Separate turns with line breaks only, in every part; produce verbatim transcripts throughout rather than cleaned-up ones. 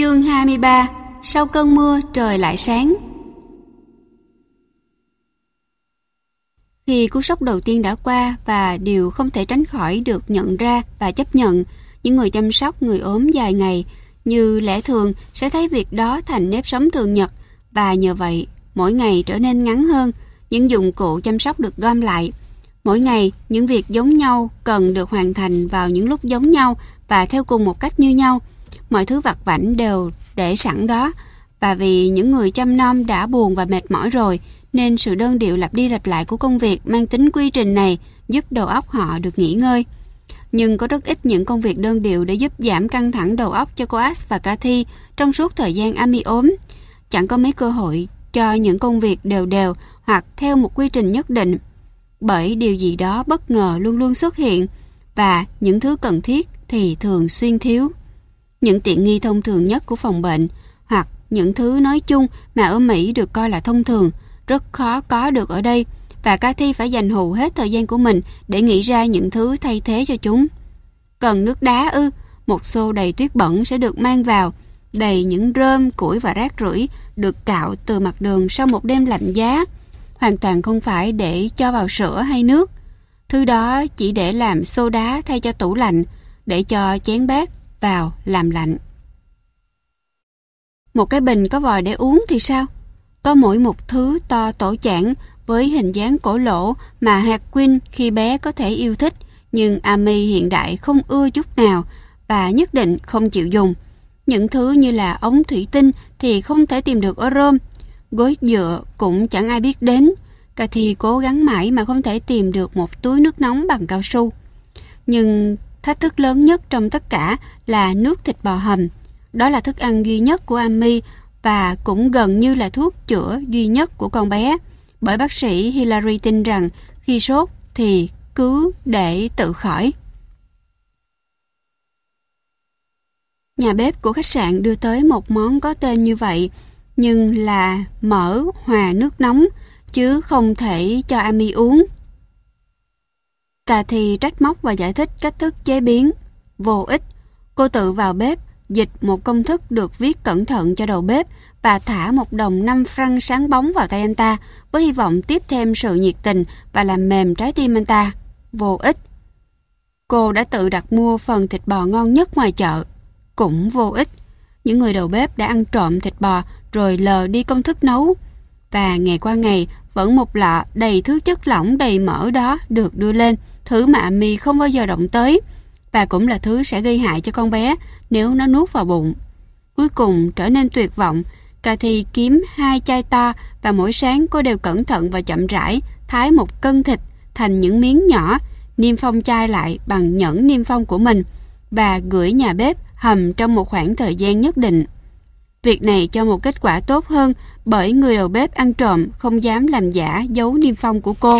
Chương hai mươi ba. Sau cơn mưa trời lại sáng. Khi cú sốc đầu tiên đã qua và điều không thể tránh khỏi được nhận ra và chấp nhận, những người chăm sóc người ốm dài ngày như lẽ thường sẽ thấy việc đó thành nếp sống thường nhật, và nhờ vậy mỗi ngày trở nên ngắn hơn. Những dụng cụ chăm sóc được gom lại. Mỗi ngày những việc giống nhau cần được hoàn thành vào những lúc giống nhau và theo cùng một cách như nhau. Mọi thứ vặt vãnh đều để sẵn đó, và vì những người chăm nom đã buồn và mệt mỏi rồi, nên sự đơn điệu lặp đi lặp lại của công việc mang tính quy trình này giúp đầu óc họ được nghỉ ngơi. Nhưng có rất ít những công việc đơn điệu để giúp giảm căng thẳng đầu óc cho cô Ash và Cathy trong suốt thời gian Amy ốm. Chẳng có mấy cơ hội cho những công việc đều đều hoặc theo một quy trình nhất định, bởi điều gì đó bất ngờ luôn luôn xuất hiện, và những thứ cần thiết thì thường xuyên thiếu. Những tiện nghi thông thường nhất của phòng bệnh, hoặc những thứ nói chung mà ở Mỹ được coi là thông thường, rất khó có được ở đây, và Cathy phải dành hầu hết thời gian của mình để nghĩ ra những thứ thay thế cho chúng. Cần nước đá ư? Một xô đầy tuyết bẩn sẽ được mang vào, đầy những rơm, củi và rác rưởi được cạo từ mặt đường sau một đêm lạnh giá, hoàn toàn không phải để cho vào sữa hay nước. Thứ đó chỉ để làm xô đá thay cho tủ lạnh, để cho chén bát vào làm lạnh. Một cái bình có vòi để uống thì sao? Có mỗi một thứ to tổ chảng với hình dáng cổ lỗ mà Harquin khi bé có thể yêu thích, nhưng Amy hiện đại không ưa chút nào và nhất định không chịu dùng. Những thứ như là ống thủy tinh thì không thể tìm được ở Rome. Gối dựa cũng chẳng ai biết đến. Cathy cố gắng mãi mà không thể tìm được một túi nước nóng bằng cao su. Nhưng thách thức lớn nhất trong tất cả là nước thịt bò hầm. Đó là thức ăn duy nhất của Amy và cũng gần như là thuốc chữa duy nhất của con bé. Bởi bác sĩ Hillary tin rằng khi sốt thì cứ để tự khỏi. Nhà bếp của khách sạn đưa tới một món có tên như vậy, nhưng là mỡ hòa nước nóng, chứ không thể cho Amy uống. Cathy trách móc và giải thích cách thức chế biến. Vô ích. Cô tự vào bếp, dịch một công thức được viết cẩn thận cho đầu bếp và thả một đồng năm franc sáng bóng vào tay anh ta với hy vọng tiếp thêm sự nhiệt tình và làm mềm trái tim anh ta. Vô ích. Cô đã tự đặt mua phần thịt bò ngon nhất ngoài chợ. Cũng vô ích. Những người đầu bếp đã ăn trộm thịt bò rồi lờ đi công thức nấu. Và ngày qua ngày vẫn một lọ đầy thứ chất lỏng đầy mỡ đó được đưa lên, thứ mà Amy không bao giờ động tới, và cũng là thứ sẽ gây hại cho con bé nếu nó nuốt vào bụng. Cuối cùng trở nên tuyệt vọng, Cathy kiếm hai chai to và mỗi sáng cô đều cẩn thận và chậm rãi thái một cân thịt thành những miếng nhỏ, niêm phong chai lại bằng nhẫn niêm phong của mình và gửi nhà bếp hầm trong một khoảng thời gian nhất định. Việc này cho một kết quả tốt hơn bởi người đầu bếp ăn trộm không dám làm giả dấu niêm phong của cô.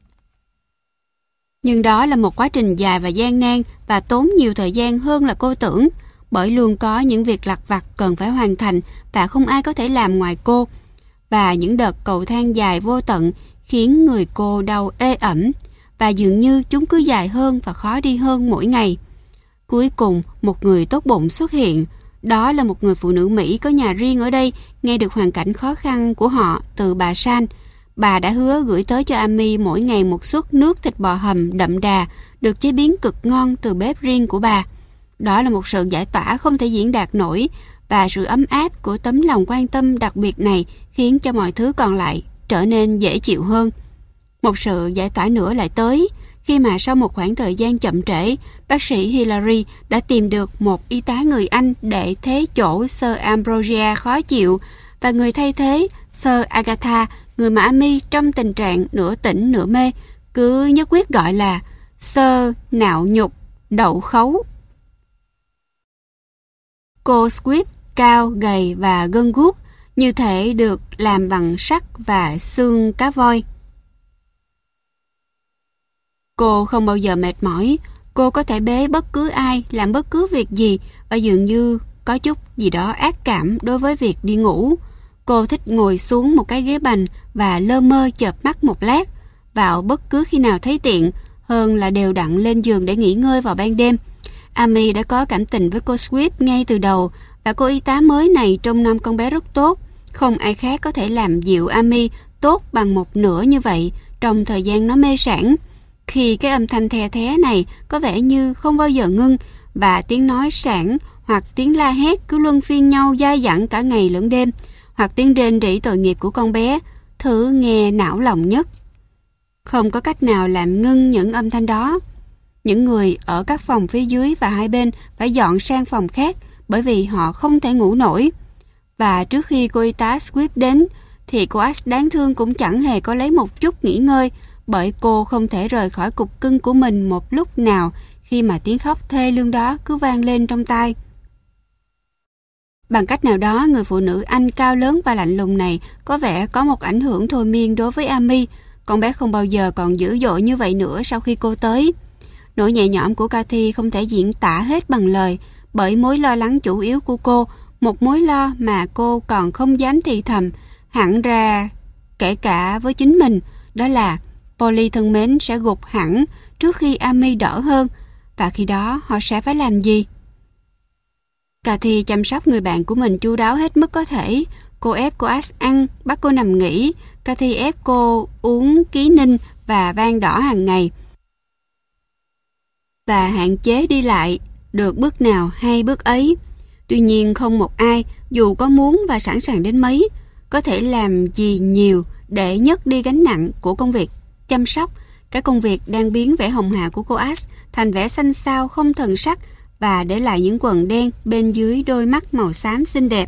Nhưng đó là một quá trình dài và gian nan và tốn nhiều thời gian hơn là cô tưởng, bởi luôn có những việc lặt vặt cần phải hoàn thành và không ai có thể làm ngoài cô. Và những đợt cầu thang dài vô tận khiến người cô đau ê ẩm, và dường như chúng cứ dài hơn và khó đi hơn mỗi ngày. Cuối cùng, một người tốt bụng xuất hiện. Đó là một người phụ nữ Mỹ có nhà riêng ở đây, nghe được hoàn cảnh khó khăn của họ từ bà San. Bà đã hứa gửi tới cho Amy mỗi ngày một suất nước thịt bò hầm đậm đà, được chế biến cực ngon từ bếp riêng của bà. Đó là một sự giải tỏa không thể diễn đạt nổi, và sự ấm áp của tấm lòng quan tâm đặc biệt này khiến cho mọi thứ còn lại trở nên dễ chịu hơn. Một sự giải tỏa nữa lại tới, khi mà sau một khoảng thời gian chậm trễ, bác sĩ Hillary đã tìm được một y tá người Anh để thế chỗ Sir Ambrosia khó chịu, và người thay thế, Sir Agatha, người mà Amy trong tình trạng nửa tỉnh nửa mê, cứ nhất quyết gọi là Sir Nạo Nhục Đậu Khấu. Cô Squib cao, gầy và gân guốc, như thể được làm bằng sắt và xương cá voi. Cô không bao giờ mệt mỏi, cô có thể bế bất cứ ai, làm bất cứ việc gì, và dường như có chút gì đó ác cảm đối với việc đi ngủ. Cô thích ngồi xuống một cái ghế bành và lơ mơ chợp mắt một lát, vào bất cứ khi nào thấy tiện, hơn là đều đặn lên giường để nghỉ ngơi vào ban đêm. Amy đã có cảm tình với cô Squib ngay từ đầu, Và cô y tá mới này trông nom con bé rất tốt. Không ai khác có thể làm dịu Amy tốt bằng một nửa như vậy trong thời gian nó mê sảng. Khi cái âm thanh the thé này có vẻ như không bao giờ ngưng, và tiếng nói sảng hoặc tiếng la hét cứ luân phiên nhau dai dẳng cả ngày lẫn đêm, hoặc tiếng rên rỉ tội nghiệp của con bé, thứ nghe não lòng nhất. Không có cách nào làm ngưng những âm thanh đó. Những người ở các phòng phía dưới và hai bên phải dọn sang phòng khác bởi vì họ không thể ngủ nổi. Và trước khi cô y tá Swift đến thì cô Ash đáng thương cũng chẳng hề có lấy một chút nghỉ ngơi, bởi cô không thể rời khỏi cục cưng của mình một lúc nào khi mà tiếng khóc thê lương đó cứ vang lên trong tai. Bằng cách nào đó, người phụ nữ Anh cao lớn và lạnh lùng này có vẻ có một ảnh hưởng thôi miên đối với Amy. Con bé không bao giờ còn dữ dội như vậy nữa sau khi cô tới. Nỗi nhẹ nhõm của Cathy không thể diễn tả hết bằng lời, bởi mối lo lắng chủ yếu của cô, một mối lo mà cô còn không dám thì thầm, hẳn ra kể cả với chính mình, đó là Polly thân mến sẽ gục hẳn trước khi Amy đỡ hơn, và khi đó họ sẽ phải làm gì? Cathy chăm sóc người bạn của mình chu đáo hết mức có thể. Cô ép cô Ash ăn, bắt cô nằm nghỉ. Cathy ép cô uống ký ninh và van đỏ hàng ngày, và hạn chế đi lại được bước nào hay bước ấy. Tuy nhiên không một ai, dù có muốn và sẵn sàng đến mấy, có thể làm gì nhiều để nhấc đi gánh nặng của công việc chăm sóc, cái công việc đang biến vẻ hồng hào của cô Ash thành vẻ xanh xao không thần sắc, và để lại những quầng đen bên dưới đôi mắt màu xám xinh đẹp.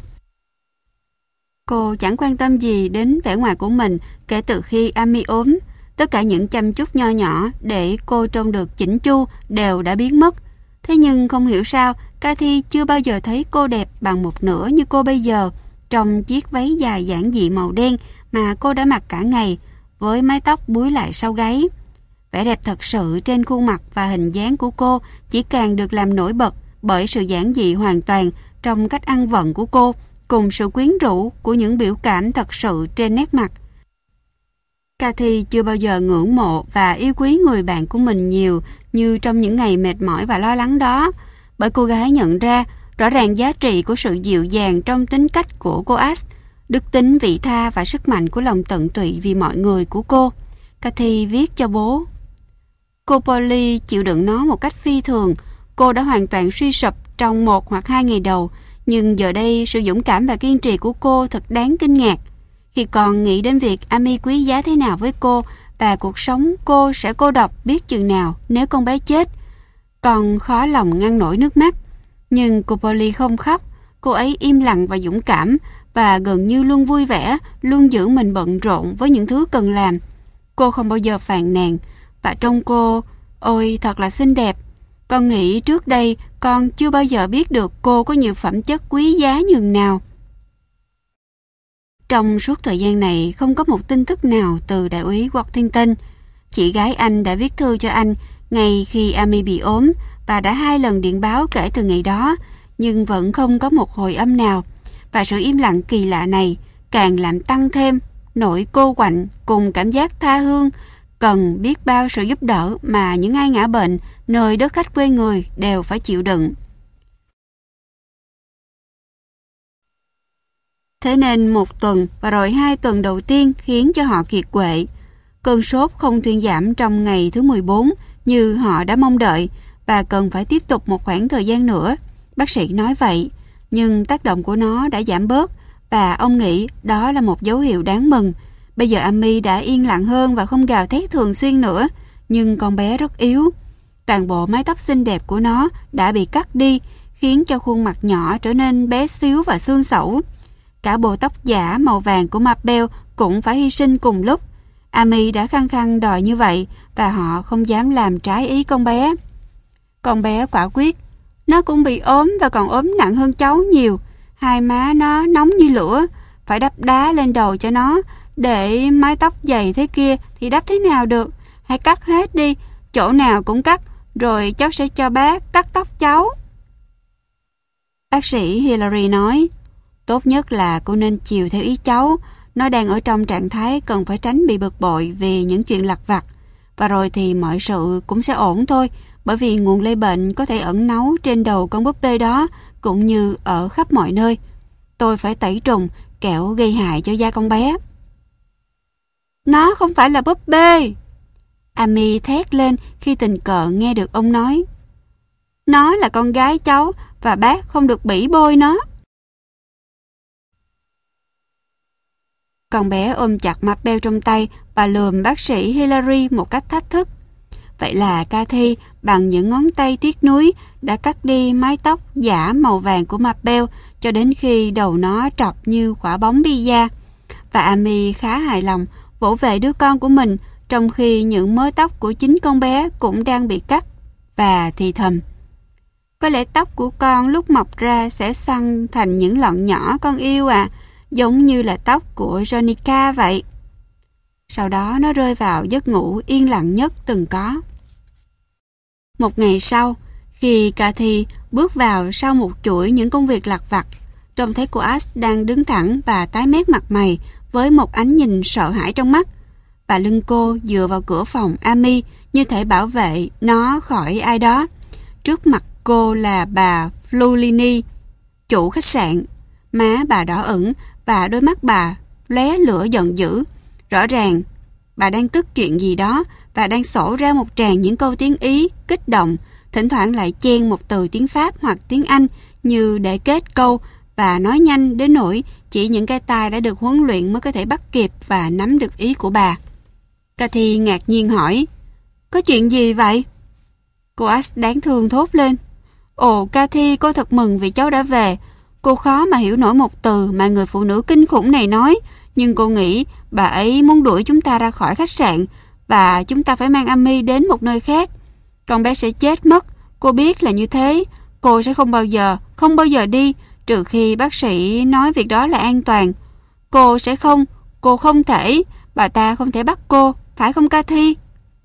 Cô chẳng quan tâm gì đến vẻ ngoài của mình kể từ khi Amy ốm. Tất cả những chăm chút nho nhỏ để cô trông được chỉnh chu đều đã biến mất. Thế nhưng không hiểu sao, Cathy chưa bao giờ thấy cô đẹp bằng một nửa như cô bây giờ, trong chiếc váy dài giản dị màu đen mà cô đã mặc cả ngày, với mái tóc búi lại sau gáy. Vẻ đẹp thật sự trên khuôn mặt và hình dáng của cô chỉ càng được làm nổi bật bởi sự giản dị hoàn toàn trong cách ăn vận của cô, cùng sự quyến rũ của những biểu cảm thật sự trên nét mặt. Cathy chưa bao giờ ngưỡng mộ và yêu quý người bạn của mình nhiều như trong những ngày mệt mỏi và lo lắng đó, bởi cô gái nhận ra rõ ràng giá trị của sự dịu dàng trong tính cách của cô Ash, đức tính vị tha và sức mạnh của lòng tận tụy vì mọi người của cô. Cathy viết cho bố: Cô Polly chịu đựng nó một cách phi thường. Cô đã hoàn toàn suy sụp trong một hoặc hai ngày đầu, nhưng giờ đây sự dũng cảm và kiên trì của cô thật đáng kinh ngạc. Khi còn nghĩ đến việc Amy quý giá thế nào với cô và cuộc sống cô sẽ cô độc biết chừng nào nếu con bé chết, còn khó lòng ngăn nổi nước mắt. Nhưng cô Polly không khóc. Cô ấy im lặng và dũng cảm, và gần như luôn vui vẻ, luôn giữ mình bận rộn với những thứ cần làm. Cô không bao giờ phàn nàn, và trông cô, ôi thật là xinh đẹp. Con nghĩ trước đây con chưa bao giờ biết được cô có nhiều phẩm chất quý giá nhường nào. Trong suốt thời gian này không có một tin tức nào từ đại úy Worthington. Chị gái anh đã viết thư cho anh ngay khi Amy bị ốm và đã hai lần điện báo kể từ ngày đó, nhưng vẫn không có một hồi âm nào. Và sự im lặng kỳ lạ này càng làm tăng thêm nỗi cô quạnh cùng cảm giác tha hương, cần biết bao sự giúp đỡ mà những ai ngã bệnh nơi đất khách quê người đều phải chịu đựng. Thế nên một tuần và rồi hai tuần đầu tiên khiến cho họ kiệt quệ. Cơn sốt không thuyên giảm trong ngày thứ mười bốn như họ đã mong đợi, và cần phải tiếp tục một khoảng thời gian nữa. Bác sĩ nói vậy, nhưng tác động của nó đã giảm bớt, và ông nghĩ đó là một dấu hiệu đáng mừng. Bây giờ Amy đã yên lặng hơn và không gào thét thường xuyên nữa, nhưng con bé rất yếu. Toàn bộ mái tóc xinh đẹp của nó đã bị cắt đi, khiến cho khuôn mặt nhỏ trở nên bé xíu và xương xẩu. Cả bộ tóc giả màu vàng của Mabel cũng phải hy sinh cùng lúc. Amy đã khăng khăng đòi như vậy, và họ không dám làm trái ý con bé. Con bé quả quyết, nó cũng bị ốm và còn ốm nặng hơn cháu nhiều. Hai má nó nóng như lửa, phải đắp đá lên đầu cho nó. Để mái tóc dày thế kia thì đắp thế nào được? Hãy cắt hết đi, chỗ nào cũng cắt, rồi cháu sẽ cho bác cắt tóc cháu. Bác sĩ Hillary nói, tốt nhất là cô nên chiều theo ý cháu. Nó đang ở trong trạng thái cần phải tránh bị bực bội vì những chuyện lặt vặt. Và rồi thì mọi sự cũng sẽ ổn thôi, bởi vì nguồn lây bệnh có thể ẩn náu trên đầu con búp bê đó, cũng như ở khắp mọi nơi. Tôi phải tẩy trùng, kẻo gây hại cho da con bé. Nó không phải là búp bê! Amy thét lên khi tình cờ nghe được ông nói. Nó là con gái cháu và bác không được bỉ bôi nó. Con bé ôm chặt Mabel trong tay và lườm bác sĩ Hilary một cách thách thức. Vậy là Cathy bằng những ngón tay tiếc nuối đã cắt đi mái tóc giả màu vàng của Mabel cho đến khi đầu nó trọc như quả bóng pizza. Và Amy khá hài lòng vỗ về đứa con của mình trong khi những mớ tóc của chính con bé cũng đang bị cắt, và thì thầm. Có lẽ tóc của con lúc mọc ra sẽ xoăn thành những lọn nhỏ con yêu à, giống như là tóc của Jonica vậy. Sau đó nó rơi vào giấc ngủ yên lặng nhất từng có. Một ngày sau, khi Cathy bước vào sau một chuỗi những công việc lặt vặt, trông thấy cô Ash đang đứng thẳng và tái mét mặt mày với một ánh nhìn sợ hãi trong mắt. Và lưng cô dựa vào cửa phòng Amy như thể bảo vệ nó khỏi ai đó. Trước mặt cô là bà Flulini, chủ khách sạn. Má bà đỏ ửng và đôi mắt bà lóe lửa giận dữ. Rõ ràng bà đang tức chuyện gì đó và đang sổ ra một tràng những câu tiếng Ý kích động, thỉnh thoảng lại chen một từ tiếng Pháp hoặc tiếng Anh như để kết câu, và nói nhanh đến nỗi chỉ những cái tai đã được huấn luyện mới có thể bắt kịp và nắm được ý của bà. Cathy ngạc nhiên hỏi, có chuyện gì vậy? Cô Ash đáng thương thốt lên, ồ Cathy, cô thật mừng vì cháu đã về. Cô khó mà hiểu nổi một từ mà người phụ nữ kinh khủng này nói, nhưng cô nghĩ bà ấy muốn đuổi chúng ta ra khỏi khách sạn và chúng ta phải mang Amy đến một nơi khác. Con bé sẽ chết mất, cô biết là như thế. Cô sẽ không bao giờ, không bao giờ đi, trừ khi bác sĩ nói việc đó là an toàn. Cô sẽ không, cô không thể, bà ta không thể bắt cô, phải không Cathy?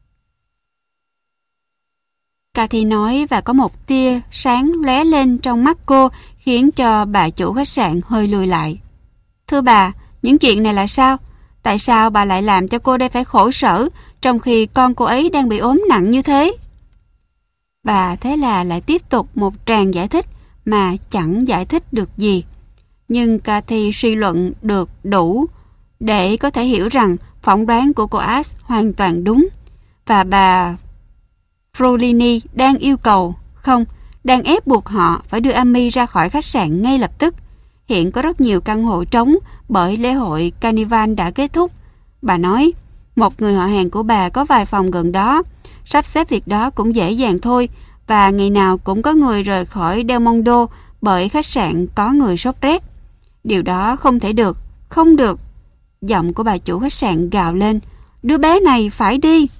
Cathy nói và có một tia sáng lóe lên trong mắt cô khiến cho bà chủ khách sạn hơi lùi lại. Thưa bà, những chuyện này là sao? Tại sao bà lại làm cho cô đây phải khổ sở trong khi con cô ấy đang bị ốm nặng như thế? Và thế là lại tiếp tục một tràng giải thích mà chẳng giải thích được gì. Nhưng Cathy suy luận được đủ để có thể hiểu rằng phỏng đoán của cô Ash hoàn toàn đúng. Và bà Flulini đang yêu cầu, không, đang ép buộc họ phải đưa Amy ra khỏi khách sạn ngay lập tức. Hiện có rất nhiều căn hộ trống bởi lễ hội Carnival đã kết thúc. Bà nói, một người họ hàng của bà có vài phòng gần đó. Sắp xếp việc đó cũng dễ dàng thôi. Và ngày nào cũng có người rời khỏi Del Mondo bởi khách sạn có người sốt rét. Điều đó không thể được, không được. Giọng của bà chủ khách sạn gào lên, đứa bé này phải đi.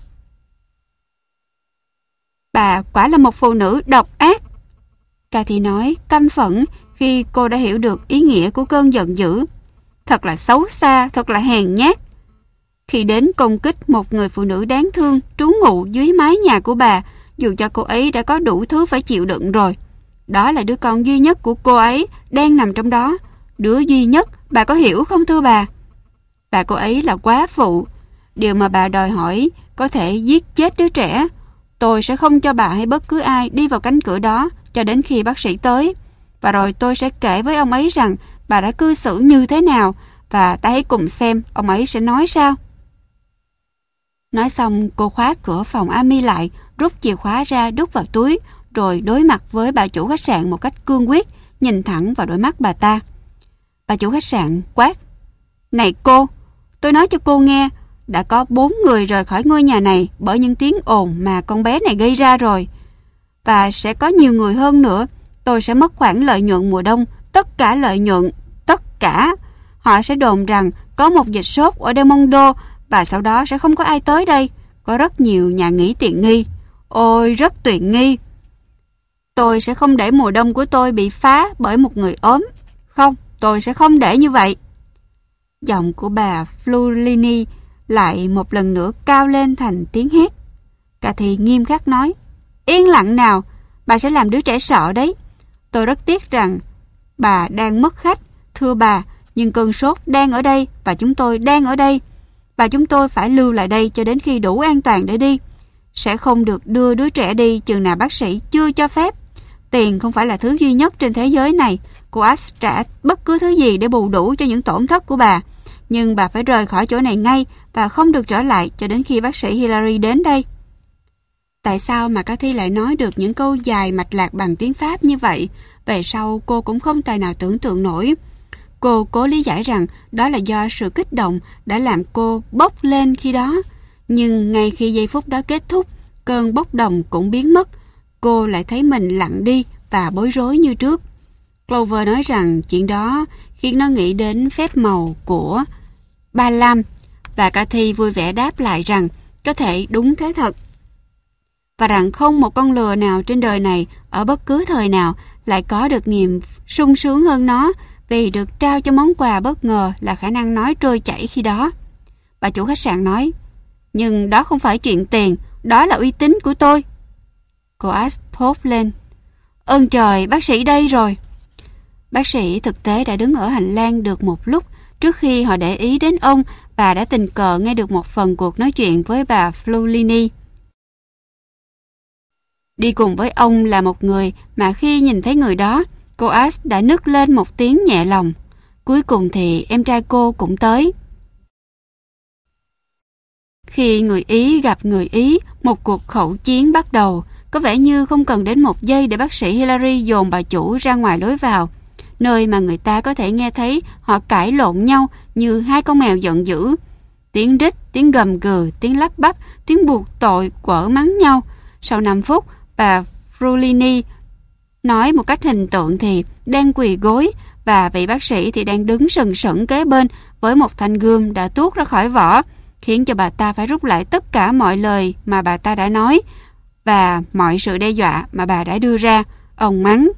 Bà quả là một phụ nữ độc ác. Cathy nói căm phẫn khi cô đã hiểu được ý nghĩa của cơn giận dữ. Thật là xấu xa, thật là hèn nhát. Khi đến công kích một người phụ nữ đáng thương trú ngụ dưới mái nhà của bà, dù cho cô ấy đã có đủ thứ phải chịu đựng rồi. Đó là đứa con duy nhất của cô ấy đang nằm trong đó. Đứa duy nhất, bà có hiểu không thưa bà? Và cô ấy là quá phụ. Điều mà bà đòi hỏi có thể giết chết đứa trẻ. Tôi sẽ không cho bà hay bất cứ ai đi vào cánh cửa đó cho đến khi bác sĩ tới. Và rồi tôi sẽ kể với ông ấy rằng bà đã cư xử như thế nào, và ta hãy cùng xem ông ấy sẽ nói sao. Nói xong, cô khóa cửa phòng Amy lại, rút chìa khóa ra đút vào túi, rồi đối mặt với bà chủ khách sạn một cách cương quyết, nhìn thẳng vào đôi mắt bà ta. Bà chủ khách sạn quát, này cô, tôi nói cho cô nghe, đã có bốn người rời khỏi ngôi nhà này bởi những tiếng ồn mà con bé này gây ra rồi. Và sẽ có nhiều người hơn nữa. Tôi sẽ mất khoản lợi nhuận mùa đông, tất cả lợi nhuận, tất cả. Họ sẽ đồn rằng có một dịch sốt ở Del Mondo và sau đó sẽ không có ai tới đây. Có rất nhiều nhà nghỉ tiện nghi. Ôi, rất tiện nghi. Tôi sẽ không để mùa đông của tôi bị phá bởi một người ốm. Không, tôi sẽ không để như vậy. Giọng của bà Flulini lại một lần nữa cao lên thành tiếng hét. Cathy nghiêm khắc nói, yên lặng nào, bà sẽ làm đứa trẻ sợ đấy. Tôi rất tiếc rằng bà đang mất khách, thưa bà, nhưng cơn sốt đang ở đây và chúng tôi đang ở đây. Và chúng tôi phải lưu lại đây cho đến khi đủ an toàn để đi. Sẽ không được đưa đứa trẻ đi chừng nào bác sĩ chưa cho phép. Tiền không phải là thứ duy nhất trên thế giới này. Cô Ash trả bất cứ thứ gì để bù đủ cho những tổn thất của bà. Nhưng bà phải rời khỏi chỗ này ngay và không được trở lại cho đến khi bác sĩ Hillary đến đây. Tại sao mà Cathy lại nói được những câu dài mạch lạc bằng tiếng Pháp như vậy? Về sau cô cũng không tài nào tưởng tượng nổi. Cô cố lý giải rằng đó là do sự kích động đã làm cô bốc lên khi đó. Nhưng ngay khi giây phút đó kết thúc, cơn bốc đồng cũng biến mất. Cô lại thấy mình lặng đi và bối rối như trước. Clover nói rằng chuyện đó khiến nó nghĩ đến phép màu của Ba Lam, và Cathy vui vẻ đáp lại rằng có thể đúng thế thật, và rằng không một con lừa nào trên đời này ở bất cứ thời nào lại có được niềm sung sướng hơn nó vì được trao cho món quà bất ngờ là khả năng nói trôi chảy khi đó. Bà chủ khách sạn nói, nhưng đó không phải chuyện tiền, đó là uy tín của tôi. Cô Ash thốt lên, ơn trời, bác sĩ đây rồi. Bác sĩ thực tế đã đứng ở hành lang được một lúc trước khi họ để ý đến ông và đã tình cờ nghe được một phần cuộc nói chuyện với bà Flulini. Đi cùng với ông là một người mà khi nhìn thấy người đó, cô Ash đã nức lên một tiếng nhẹ lòng. Cuối cùng thì em trai cô cũng tới. Khi người Ý gặp người Ý, một cuộc khẩu chiến bắt đầu. Có vẻ như không cần đến một giây để bác sĩ Hillary dồn bà chủ ra ngoài lối vào, nơi mà người ta có thể nghe thấy họ cãi lộn nhau như hai con mèo giận dữ. Tiếng rít, tiếng gầm gừ, tiếng lắp bắp, tiếng buộc tội quở mắng nhau. Sau năm phút, bà Frulini nói một cách hình tượng thì đang quỳ gối, và vị bác sĩ thì đang đứng sừng sững kế bên với một thanh gươm đã tuốt ra khỏi vỏ, khiến cho bà ta phải rút lại tất cả mọi lời mà bà ta đã nói và mọi sự đe dọa mà bà đã đưa ra. Ông mắng,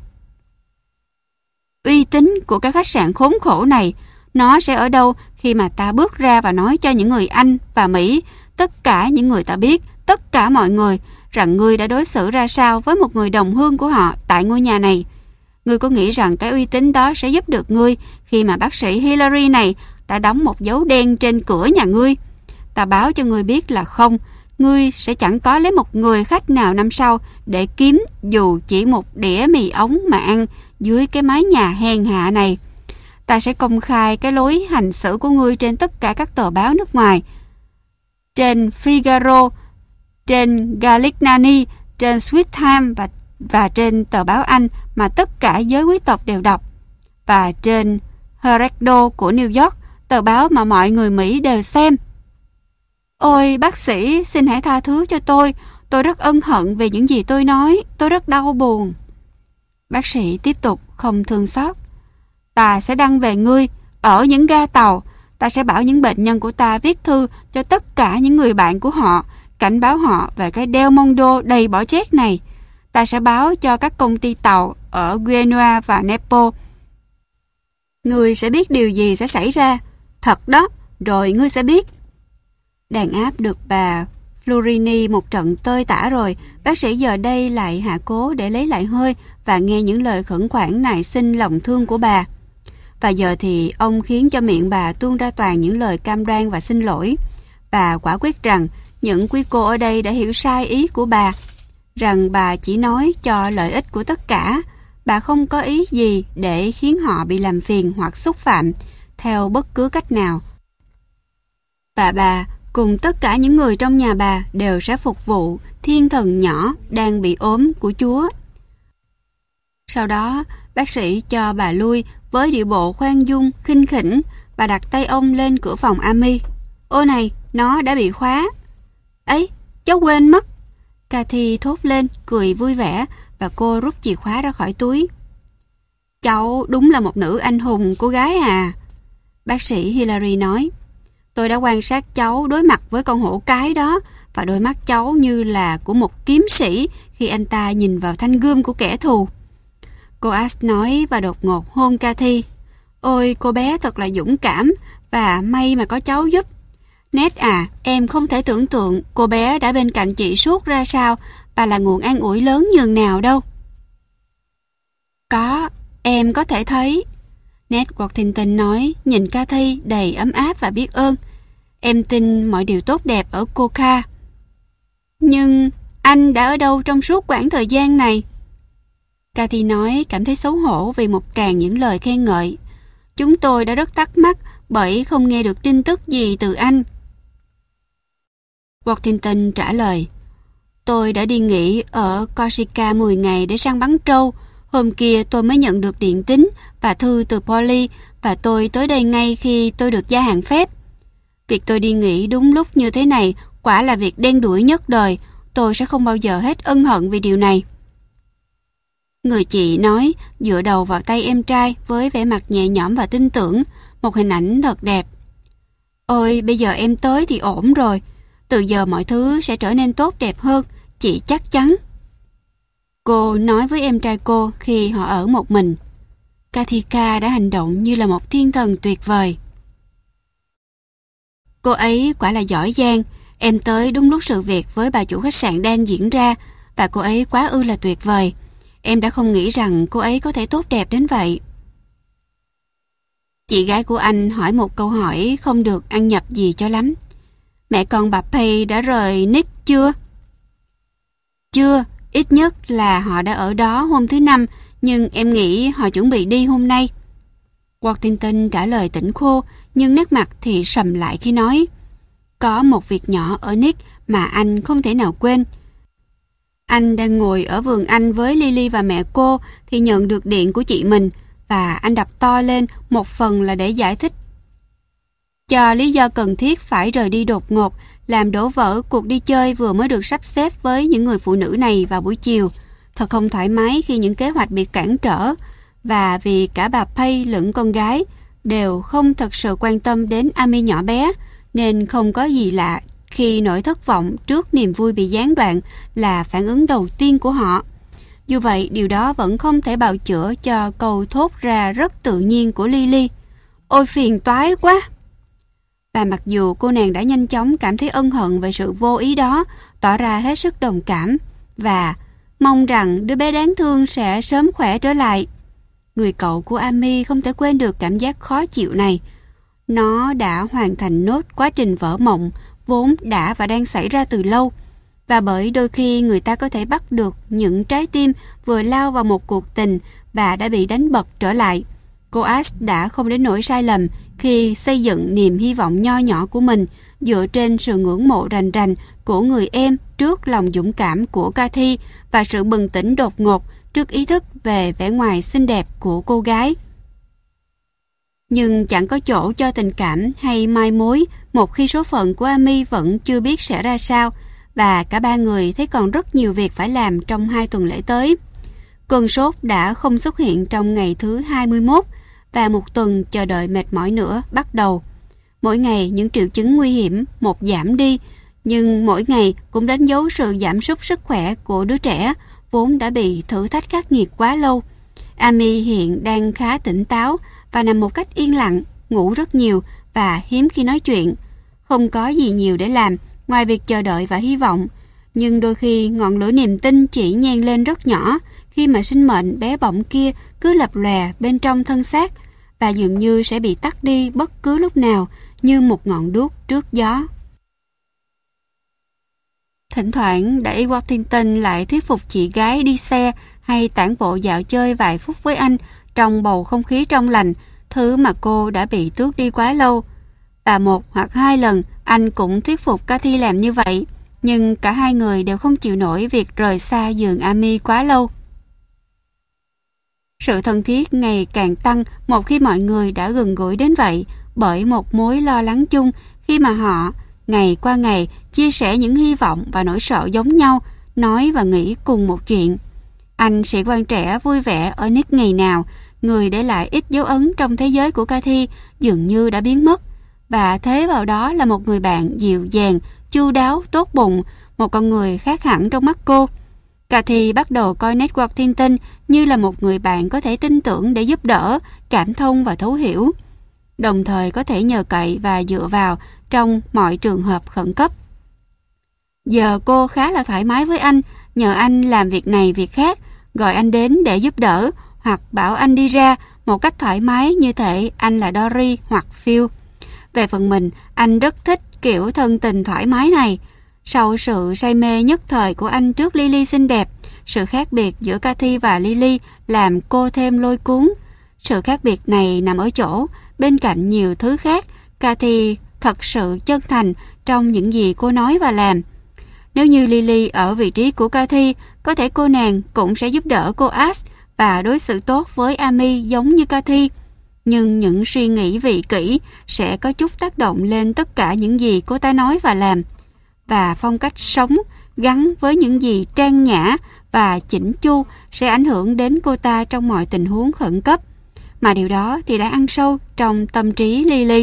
uy tín của các khách sạn khốn khổ này, nó sẽ ở đâu khi mà ta bước ra và nói cho những người Anh và Mỹ, tất cả những người ta biết, tất cả mọi người, rằng ngươi đã đối xử ra sao với một người đồng hương của họ tại ngôi nhà này. Ngươi có nghĩ rằng cái uy tín đó sẽ giúp được ngươi khi mà bác sĩ Hillary này đã đóng một dấu đen trên cửa nhà ngươi? Ta báo cho ngươi biết là không, ngươi sẽ chẳng có lấy một người khách nào năm sau để kiếm dù chỉ một đĩa mì ống mà ăn dưới cái mái nhà hèn hạ này. Ta sẽ công khai cái lối hành xử của ngươi trên tất cả các tờ báo nước ngoài, trên Figaro, trên Galignani, trên Swiss Time và, và trên tờ báo Anh mà tất cả giới quý tộc đều đọc, và trên Heraldo của New York, tờ báo mà mọi người Mỹ đều xem. Ôi bác sĩ, xin hãy tha thứ cho tôi, tôi rất ân hận về những gì tôi nói, tôi rất đau buồn. Bác sĩ tiếp tục không thương xót. Ta sẽ đăng về ngươi ở những ga tàu, ta sẽ bảo những bệnh nhân của ta viết thư cho tất cả những người bạn của họ, cảnh báo họ về cái Del Mondo đầy bỏ chét này. Ta sẽ báo cho các công ty tàu ở Genoa và Naples. Ngươi sẽ biết điều gì sẽ xảy ra. Thật đó, rồi ngươi sẽ biết. Đàn áp được bà Florini một trận tơi tả rồi, bác sĩ giờ đây lại hạ cố để lấy lại hơi và nghe những lời khẩn khoản nài xin lòng thương của bà. Và giờ thì ông khiến cho miệng bà tuôn ra toàn những lời cam đoan và xin lỗi. Bà quả quyết rằng những quý cô ở đây đã hiểu sai ý của bà, rằng bà chỉ nói cho lợi ích của tất cả. Bà không có ý gì để khiến họ bị làm phiền hoặc xúc phạm theo bất cứ cách nào. Và bà cùng tất cả những người trong nhà bà đều sẽ phục vụ thiên thần nhỏ đang bị ốm của Chúa. Sau đó, bác sĩ cho bà lui với điệu bộ khoan dung, khinh khỉnh. Bà đặt tay ông lên cửa phòng Amy. Ô này, nó đã bị khóa. Ấy, cháu quên mất. Cathy thốt lên, cười vui vẻ, và cô rút chìa khóa ra khỏi túi. Cháu đúng là một nữ anh hùng cô gái à. Bác sĩ Hillary nói. Tôi đã quan sát cháu đối mặt với con hổ cái đó, và đôi mắt cháu như là của một kiếm sĩ khi anh ta nhìn vào thanh gươm của kẻ thù. Cô Ash nói và đột ngột hôn Cathy. Ôi, cô bé thật là dũng cảm, và may mà có cháu giúp. Ned à, em không thể tưởng tượng cô bé đã bên cạnh chị suốt ra sao, bà là nguồn an ủi lớn nhường nào đâu. Có, em có thể thấy. Ned Worthington nói, nhìn Cathy đầy ấm áp và biết ơn. Em tin mọi điều tốt đẹp ở cô Kha. Nhưng anh đã ở đâu trong suốt quãng thời gian này? Cathy nói cảm thấy xấu hổ vì một tràng những lời khen ngợi. Chúng tôi đã rất thắc mắc bởi không nghe được tin tức gì từ anh. Worthington trả lời, tôi đã đi nghỉ ở Corsica mười ngày để săn bắn trâu. Hôm kia tôi mới nhận được điện tín và thư từ Polly và tôi tới đây ngay khi tôi được gia hạn phép. Việc tôi đi nghỉ đúng lúc như thế này quả là việc đen đủi nhất đời. Tôi sẽ không bao giờ hết ân hận vì điều này. Người chị nói, dựa đầu vào tay em trai với vẻ mặt nhẹ nhõm và tin tưởng, một hình ảnh thật đẹp. Ôi, bây giờ em tới thì ổn rồi. Từ giờ mọi thứ sẽ trở nên tốt đẹp hơn, chị chắc chắn. Cô nói với em trai cô khi họ ở một mình. Kathika đã hành động như là một thiên thần tuyệt vời. Cô ấy quả là giỏi giang. Em tới đúng lúc sự việc với bà chủ khách sạn đang diễn ra và cô ấy quá ư là tuyệt vời. Em đã không nghĩ rằng cô ấy có thể tốt đẹp đến vậy. Chị gái của anh hỏi một câu hỏi không được ăn nhập gì cho lắm. Mẹ con bà Pay đã rời Nick chưa? Chưa, ít nhất là họ đã ở đó hôm thứ Năm, nhưng em nghĩ họ chuẩn bị đi hôm nay. Worthington trả lời tỉnh khô, nhưng nét mặt thì sầm lại khi nói. Có một việc nhỏ ở Nick mà anh không thể nào quên. Anh đang ngồi ở vườn anh với Lily và mẹ cô thì nhận được điện của chị mình và anh đọc to lên, một phần là để giải thích cho lý do cần thiết phải rời đi đột ngột, làm đổ vỡ cuộc đi chơi vừa mới được sắp xếp với những người phụ nữ này vào buổi chiều. Thật không thoải mái khi những kế hoạch bị cản trở, và vì cả bà Pay lẫn con gái đều không thật sự quan tâm đến Amy nhỏ bé, nên không có gì lạ khi nỗi thất vọng trước niềm vui bị gián đoạn là phản ứng đầu tiên của họ. Dù vậy, điều đó vẫn không thể bào chữa cho câu thốt ra rất tự nhiên của Lily. Ôi phiền toái quá! Và mặc dù cô nàng đã nhanh chóng cảm thấy ân hận về sự vô ý đó, tỏ ra hết sức đồng cảm và mong rằng đứa bé đáng thương sẽ sớm khỏe trở lại. Người cậu của Amy không thể quên được cảm giác khó chịu này. Nó đã hoàn thành nốt quá trình vỡ mộng vốn đã và đang xảy ra từ lâu. Và bởi đôi khi người ta có thể bắt được những trái tim vừa lao vào một cuộc tình và đã bị đánh bật trở lại. Cô Ash đã không đến nỗi sai lầm khi xây dựng niềm hy vọng nho nhỏ của mình dựa trên sự ngưỡng mộ rành rành của người em trước lòng dũng cảm của Cathy và sự bừng tỉnh đột ngột trước ý thức về vẻ ngoài xinh đẹp của cô gái. Nhưng chẳng có chỗ cho tình cảm hay mai mối một khi số phận của Amy vẫn chưa biết sẽ ra sao, và cả ba người thấy còn rất nhiều việc phải làm trong hai tuần lễ tới. Cơn sốt đã không xuất hiện trong ngày thứ hai mươi mốt và một tuần chờ đợi mệt mỏi nữa bắt đầu. Mỗi ngày những triệu chứng nguy hiểm một giảm đi, nhưng mỗi ngày cũng đánh dấu sự giảm sút sức khỏe của đứa trẻ vốn đã bị thử thách khắc nghiệt quá lâu. Amy hiện đang khá tỉnh táo và nằm một cách yên lặng, ngủ rất nhiều và hiếm khi nói chuyện. Không có gì nhiều để làm ngoài việc chờ đợi và hy vọng. Nhưng đôi khi ngọn lửa niềm tin chỉ nhen lên rất nhỏ khi mà sinh mệnh bé bỏng kia cứ lập lòe bên trong thân xác và dường như sẽ bị tắt đi bất cứ lúc nào như một ngọn đuốc trước gió. Thỉnh thoảng đại úy Worthington lại thuyết phục chị gái đi xe hay tản bộ dạo chơi vài phút với anh trong bầu không khí trong lành, thứ mà cô đã bị tước đi quá lâu. Và một hoặc hai lần anh cũng thuyết phục Cathy làm như vậy, nhưng cả hai người đều không chịu nổi việc rời xa giường Amy quá lâu. Sự thân thiết ngày càng tăng một khi mọi người đã gần gũi đến vậy bởi một mối lo lắng chung khi mà họ ngày qua ngày chia sẻ những hy vọng và nỗi sợ giống nhau, nói và nghĩ cùng một chuyện. Anh sĩ quan trẻ vui vẻ ở Nick ngày nào, người để lại ít dấu ấn trong thế giới của Cathy dường như đã biến mất, và thế vào đó là một người bạn dịu dàng, chu đáo, tốt bụng, một con người khác hẳn trong mắt cô. Cathy bắt đầu coi Ned Worthington như là một người bạn có thể tin tưởng để giúp đỡ, cảm thông và thấu hiểu, đồng thời có thể nhờ cậy và dựa vào trong mọi trường hợp khẩn cấp. Giờ cô khá là thoải mái với anh, nhờ anh làm việc này việc khác, gọi anh đến để giúp đỡ hoặc bảo anh đi ra một cách thoải mái như thể anh là Dory hoặc Phil. Về phần mình, anh rất thích kiểu thân tình thoải mái này. Sau sự say mê nhất thời của anh trước Lily xinh đẹp, sự khác biệt giữa Cathy và Lily làm cô thêm lôi cuốn. Sự khác biệt này nằm ở chỗ, bên cạnh nhiều thứ khác, Cathy thật sự chân thành trong những gì cô nói và làm. Nếu như Lily ở vị trí của Cathy, có thể cô nàng cũng sẽ giúp đỡ cô Ash và đối xử tốt với Amy giống như Cathy. Nhưng những suy nghĩ vị kỷ sẽ có chút tác động lên tất cả những gì cô ta nói và làm. Và phong cách sống gắn với những gì trang nhã và chỉnh chu sẽ ảnh hưởng đến cô ta trong mọi tình huống khẩn cấp. Mà điều đó thì đã ăn sâu trong tâm trí Lily.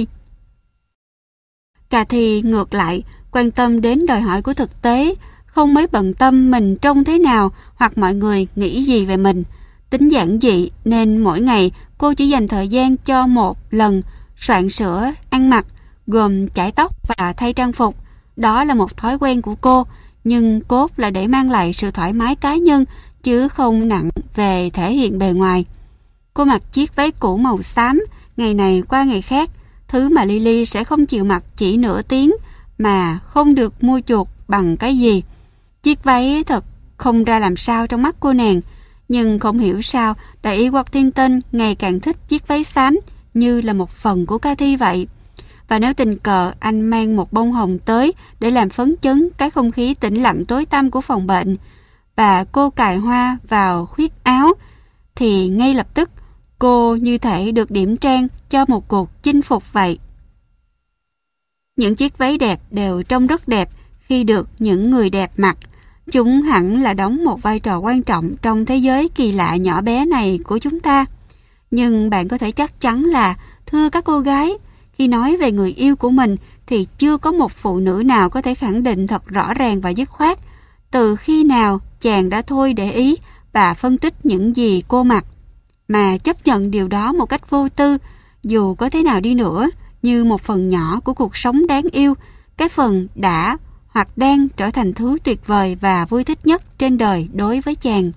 Cathy ngược lại, quan tâm đến đòi hỏi của thực tế, không mấy bận tâm mình trông thế nào hoặc mọi người nghĩ gì về mình. Tính giản dị nên mỗi ngày cô chỉ dành thời gian cho một lần soạn sửa, ăn mặc, gồm chải tóc và thay trang phục. Đó là một thói quen của cô, nhưng cốt là để mang lại sự thoải mái cá nhân chứ không nặng về thể hiện bề ngoài. Cô mặc chiếc váy cũ màu xám, ngày này qua ngày khác, thứ mà Lily sẽ không chịu mặc chỉ nửa tiếng mà không được mua chuộc bằng cái gì. Chiếc váy thật không ra làm sao trong mắt cô nàng, nhưng không hiểu sao đại y Worthington ngày càng thích chiếc váy xám như là một phần của Cathy vậy. Và nếu tình cờ anh mang một bông hồng tới để làm phấn chấn cái không khí tĩnh lặng tối tăm của phòng bệnh, và cô cài hoa vào khuyết áo, thì ngay lập tức cô như thể được điểm trang cho một cuộc chinh phục vậy. Những chiếc váy đẹp đều trông rất đẹp khi được những người đẹp mặc. Chúng hẳn là đóng một vai trò quan trọng trong thế giới kỳ lạ nhỏ bé này của chúng ta. Nhưng bạn có thể chắc chắn là, thưa các cô gái, khi nói về người yêu của mình thì chưa có một phụ nữ nào có thể khẳng định thật rõ ràng và dứt khoát từ khi nào chàng đã thôi để ý và phân tích những gì cô mặc, mà chấp nhận điều đó một cách vô tư, dù có thế nào đi nữa, như một phần nhỏ của cuộc sống đáng yêu, cái phần đã hoặc đang trở thành thứ tuyệt vời và vui thích nhất trên đời đối với chàng.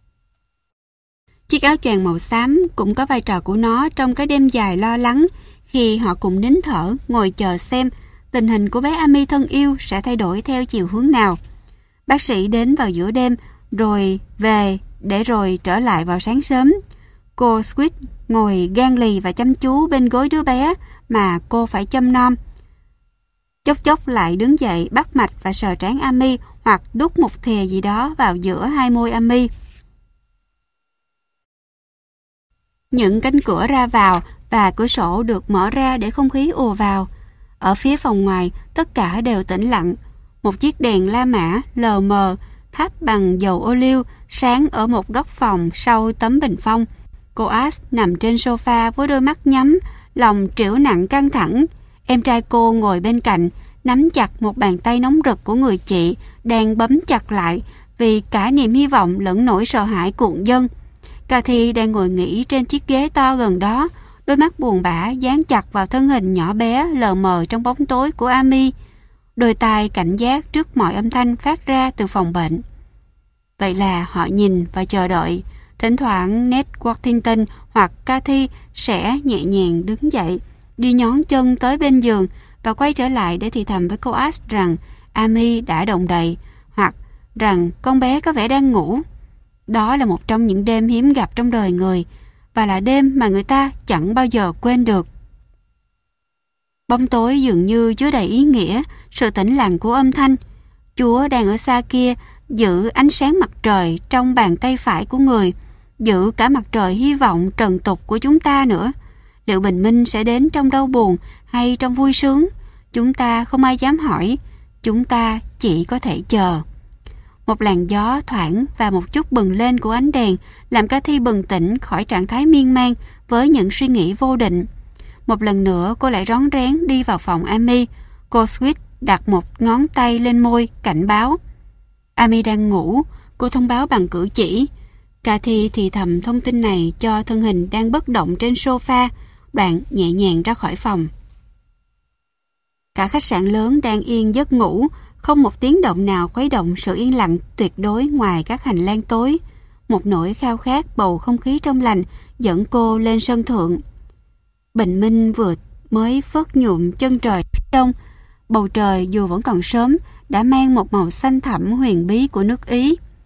Chiếc áo choàng màu xám cũng có vai trò của nó trong cái đêm dài lo lắng, khi họ cùng nín thở ngồi chờ xem tình hình của bé Amy thân yêu sẽ thay đổi theo chiều hướng nào. Bác sĩ đến vào giữa đêm, rồi về để rồi trở lại vào sáng sớm. Cô Squid ngồi gan lì và chăm chú bên gối đứa bé mà cô phải chăm nom. Chốc chốc lại đứng dậy bắt mạch và sờ trán Amy hoặc đút một thìa gì đó vào giữa hai môi Amy. Những cánh cửa ra vào và cửa sổ được mở ra để không khí ùa vào. Ở phía phòng ngoài, tất cả đều tĩnh lặng. Một chiếc đèn La Mã lờ mờ thắp bằng dầu ô liu sáng ở một góc phòng sau tấm bình phong. Cô Ash nằm trên sofa với đôi mắt nhắm, lòng trĩu nặng căng thẳng. Em trai cô ngồi bên cạnh, nắm chặt một bàn tay nóng rực của người chị đang bấm chặt lại vì cả niềm hy vọng lẫn nỗi sợ hãi cuộn dâng. Cathy đang ngồi nghỉ trên chiếc ghế to gần đó, đôi mắt buồn bã dán chặt vào thân hình nhỏ bé lờ mờ trong bóng tối của Amy, đôi tai cảnh giác trước mọi âm thanh phát ra từ phòng bệnh. Vậy là họ nhìn và chờ đợi. Thỉnh thoảng Ned Worthington hoặc Cathy sẽ nhẹ nhàng đứng dậy, đi nhón chân tới bên giường và quay trở lại để thì thầm với cô Ash rằng Amy đã động đậy, hoặc rằng con bé có vẻ đang ngủ. Đó là một trong những đêm hiếm gặp trong đời người, và là đêm mà người ta chẳng bao giờ quên được. Bóng tối dường như chứa đầy ý nghĩa, sự tĩnh lặng của âm thanh. Chúa đang ở xa kia, giữ ánh sáng mặt trời trong bàn tay phải của người, giữ cả mặt trời hy vọng trần tục của chúng ta nữa. Liệu bình minh sẽ đến trong đau buồn hay trong vui sướng? Chúng ta không ai dám hỏi, chúng ta chỉ có thể chờ. Một làn gió thoảng và một chút bừng lên của ánh đèn làm Cathy bừng tỉnh khỏi trạng thái miên man với những suy nghĩ vô định. Một lần nữa cô lại rón rén đi vào phòng Amy. Cô Sweet đặt một ngón tay lên môi cảnh báo. Amy đang ngủ, cô thông báo bằng cử chỉ. Cathy thì thầm thông tin này cho thân hình đang bất động trên sofa, đoạn nhẹ nhàng ra khỏi phòng. Cả khách sạn lớn đang yên giấc ngủ, không một tiếng động nào khuấy động sự yên lặng tuyệt đối ngoài các hành lang tối. Một nỗi khao khát bầu không khí trong lành dẫn cô lên sân thượng. Bình minh vừa mới phớt nhuộm chân trời phía đông. Bầu trời dù vẫn còn sớm đã mang một màu xanh thẳm huyền bí của nước Ý.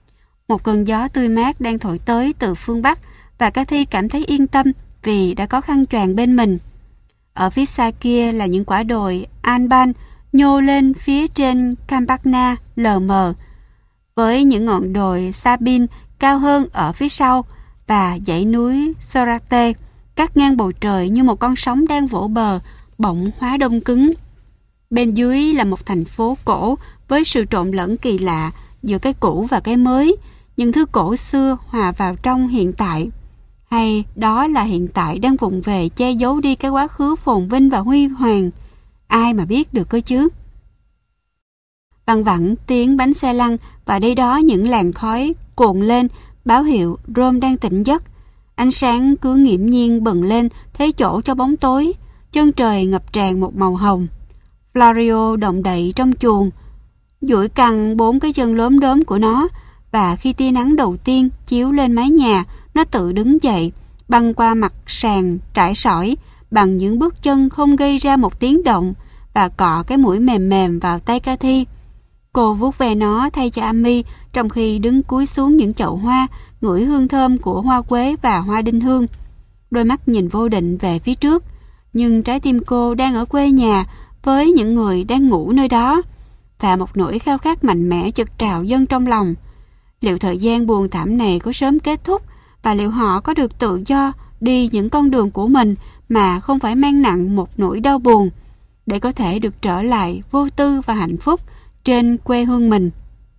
Một cơn gió tươi mát đang thổi tới từ phương Bắc và Cathy cảm thấy yên tâm vì đã có khăn choàng bên mình. Ở phía xa kia là những quả đồi Alban nhô lên phía trên Campagna lờ mờ, với những ngọn đồi Sabine cao hơn ở phía sau và dãy núi Sorate cắt ngang bầu trời như một con sóng đang vỗ bờ, bỗng hóa đông cứng. Bên dưới là một thành phố cổ với sự trộn lẫn kỳ lạ giữa cái cũ và cái mới, những thứ cổ xưa hòa vào trong hiện tại. Hay đó là hiện tại đang vụng về che giấu đi cái quá khứ phồn vinh và huy hoàng? Ai mà biết được cơ chứ? Văng vẳng tiếng bánh xe lăn và đây đó những làn khói cuộn lên báo hiệu Rome đang tỉnh giấc. Ánh sáng cứ nghiễm nhiên bừng lên thế chỗ cho bóng tối. Chân trời ngập tràn một màu hồng. Florio động đậy trong chuồng, duỗi căng bốn cái chân lốm đốm của nó, và khi tia nắng đầu tiên chiếu lên mái nhà, nó tự đứng dậy, băng qua mặt sàn trải sỏi bằng những bước chân không gây ra một tiếng động và cọ cái mũi mềm mềm vào tay Cathy. Cô vuốt ve nó thay cho Amy trong khi đứng cúi xuống những chậu hoa, ngửi hương thơm của hoa quế và hoa đinh hương. Đôi mắt nhìn vô định về phía trước, nhưng trái tim cô đang ở quê nhà với những người đang ngủ nơi đó, và một nỗi khao khát mạnh mẽ chực trào dâng trong lòng. Liệu thời gian buồn thảm này có sớm kết thúc, và liệu họ có được tự do đi những con đường của mình mà không phải mang nặng một nỗi đau buồn, để có thể được trở lại vô tư và hạnh phúc trên quê hương mình?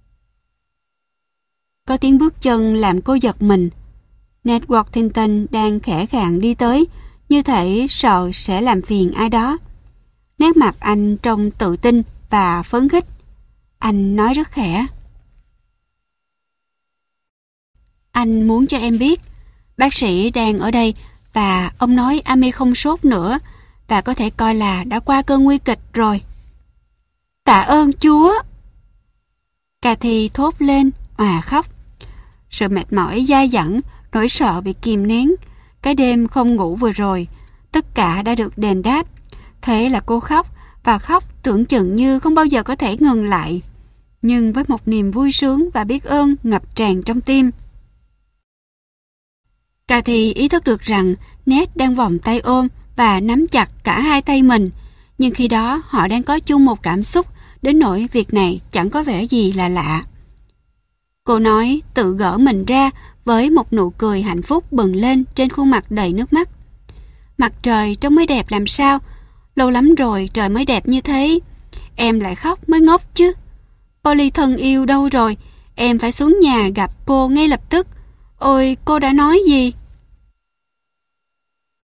Có tiếng bước chân làm cô giật mình. Ned Worthington đang khẽ khàng đi tới, như thể sợ sẽ làm phiền ai đó. Nét mặt anh trông tự tin và phấn khích. Anh nói rất khẽ: "Anh muốn cho em biết, bác sĩ đang ở đây và ông nói Amy không sốt nữa và có thể coi là đã qua cơn nguy kịch rồi." "Tạ ơn Chúa!" Cathy thốt lên, òa khóc. Sự mệt mỏi dai dẳng, nỗi sợ bị kìm nén, cái đêm không ngủ vừa rồi, tất cả đã được đền đáp. Thế là cô khóc, và khóc tưởng chừng như không bao giờ có thể ngừng lại, nhưng với một niềm vui sướng và biết ơn ngập tràn trong tim. Cathy ý thức được rằng Ned đang vòng tay ôm và nắm chặt cả hai tay mình, nhưng khi đó họ đang có chung một cảm xúc đến nỗi việc này chẳng có vẻ gì là lạ. Cô nói tự gỡ mình ra với một nụ cười hạnh phúc bừng lên trên khuôn mặt đầy nước mắt. "Mặt trời trông mới đẹp làm sao? Lâu lắm rồi trời mới đẹp như thế. Em lại khóc mới ngốc chứ. Polly thân yêu đâu rồi? Em phải xuống nhà gặp cô ngay lập tức. Ôi, cô đã nói gì?"